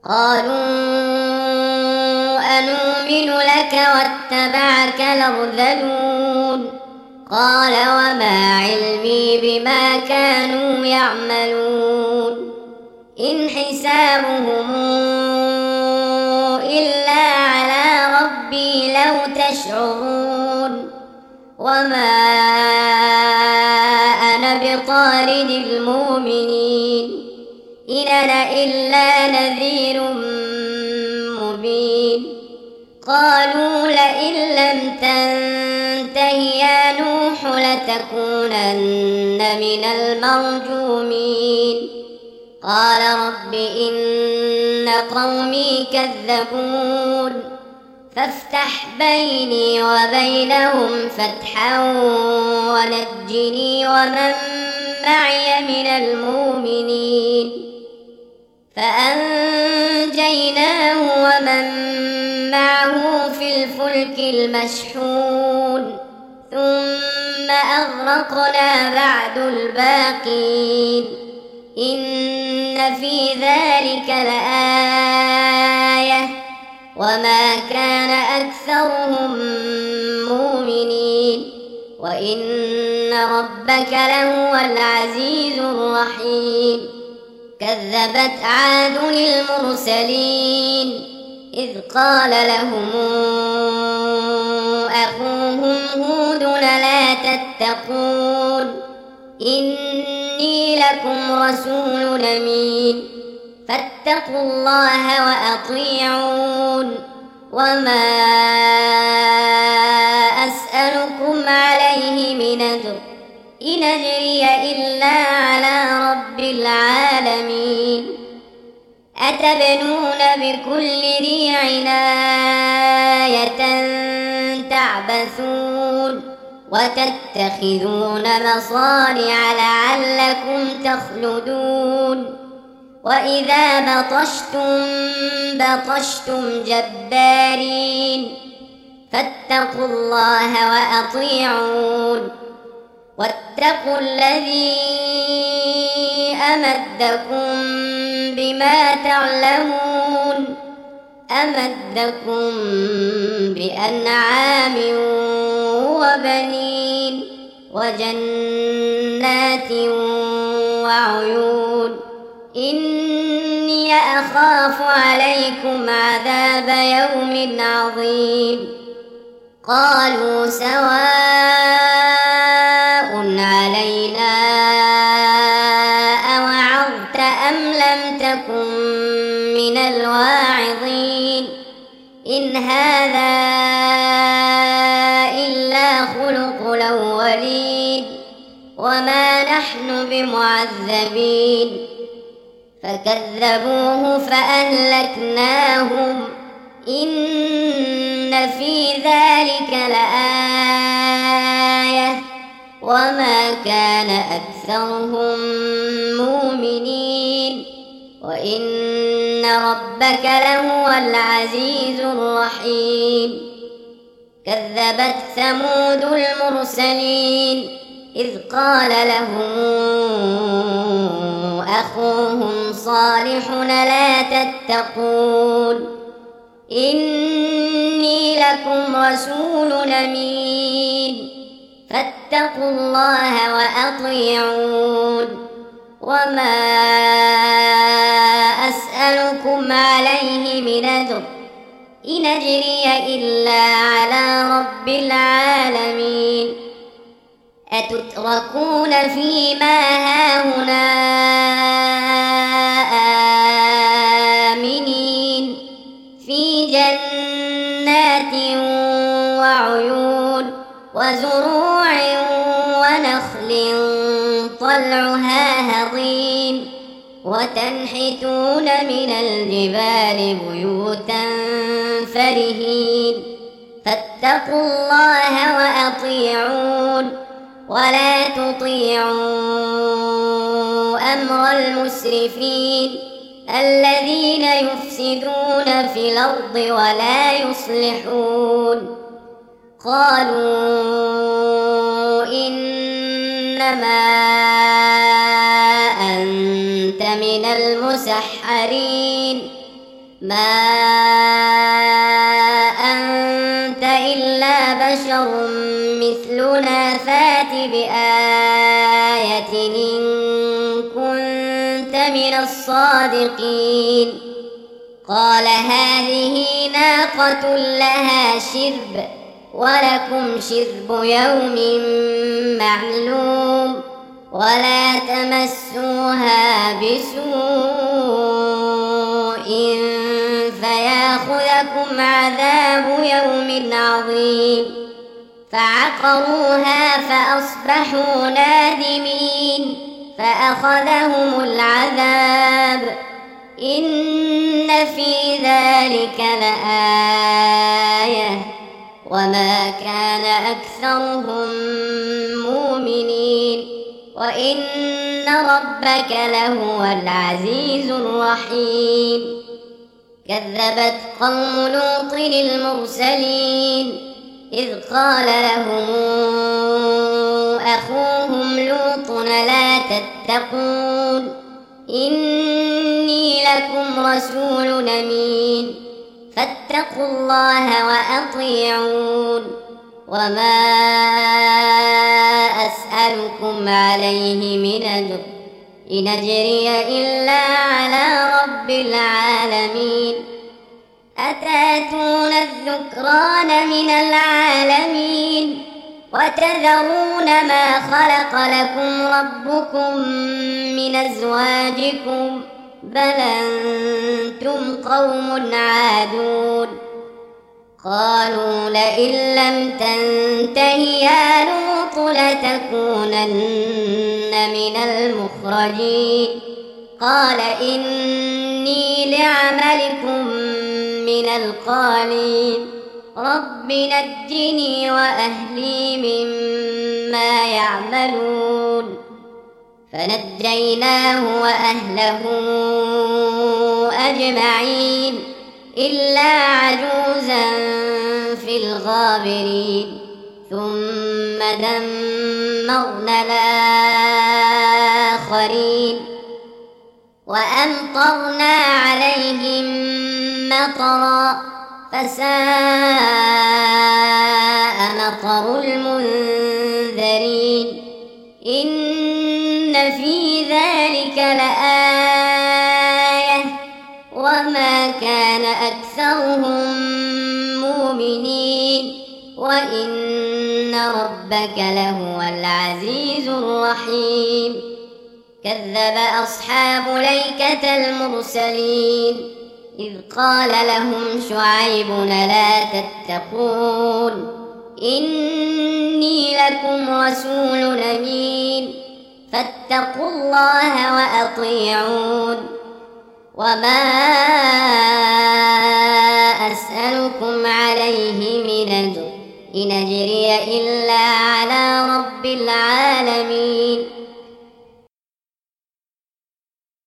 قالوا أنؤمن لك واتبعك الأرذلون قال وما علمي بما كانوا يعملون إن حسابهم إلا على ربي لو تشعرون وما أنا بطارد المؤمنين إن أنا إلا نذير مبين قالوا لئن لم تنته يا نوح لتكونن من المرجومين قال رب إن قومي كذبون فافتح بيني وبينهم فتحا ونجني ومن معي من المؤمنين فأنجيناه ومن معه في الفلك المشحون ثم أغرقنا بعد الباقين إن في ذلك لآية وما كان أكثرهم مؤمنين وإن ربك لهو العزيز الرحيم كذبت عاد المرسلين إذ قال لهم أخوهم هود لا تتقون إني لكم رسول أمين فاتقوا الله وأطيعون وما أسألكم عليه من أجر إن أجري إلا على رب العالمين أتبنون بكل ريع آية تعبثون وتتخذون مصانع لعلكم تخلدون وإذا بطشتم جبارين فاتقوا الله وأطيعون واتقوا الذي أمدكم بما تعلمون أمدكم بأنعام وبنين وجنات وعيون إني أخاف عليكم عذاب يوم عظيم قالوا سواء علينا أوعظت أم لم تكن من الواعظين إن هذا إلا خلق الأولين وما نحن بمعذبين فكذبوه فأهلكناهم إن في ذلك لآية وما كان أكثرهم مؤمنين وإن ربك لهو العزيز الرحيم كذبت ثمود المرسلين إذ قال لهم أخوهم صالح لا تتقون إني لكم رسول أمين فاتقوا الله وأطيعون وما أسألكم عليه من أجر إن أجري إلا على رب العالمين أتتركون فيما هاهنا آمنين في جنات وعيون وزروع ونخل طلعها هضيم وتنحتون من الجبال بيوتا فرهين فاتقوا الله وأطيعون ولا تطيعوا أمر المسرفين الذين يفسدون في الأرض ولا يصلحون قالوا إنما أنت من المسحرين ما أنت إلا بشر مثلنا فات بآية إن كنت من الصادقين قال هذه ناقة لها شرب ولكم شرب يوم معلوم ولا تمسوها بسوء فياخذكم عذاب يوم عظيم فعقروها فأصبحوا نادمين فأخذهم العذاب إن في ذلك لآية وما كان أكثرهم مؤمنين وإن ربك لهو العزيز الرحيم كذبت قوم لوط المرسلين إذ قال لهم أخوهم لوط لا تتقون إني لكم رسول أمين فاتقوا الله وأطيعون وما أسألكم عليه من أجر إن أجري إلا على رب العالمين أتاتون الذكران من العالمين وتذرون ما خلق لكم ربكم من أزواجكم بل أنتم قوم عادون قالوا لئن لم تنته يا لوط لتكونن من المخرجين قال إني لعملكم من القالين رب نجني وأهلي مما يعملون فنجيناه وأهله أجمعين إلا عجوزا في الغابرين ثم دمرنا الآخرين وأمطرنا عليهم مطرا فساء مطر المنذرين إن في ذلك لآية وما كان أكثرهم مؤمنين وإن ربك لهو العزيز الرحيم كذب أصحاب الأيكة المرسلين إذ قال لهم شعيب لا تتقون إني لكم رسول أمين فاتقوا الله وأطيعون وما أسألكم عليه من أجر إن أجري إلا على رب العالمين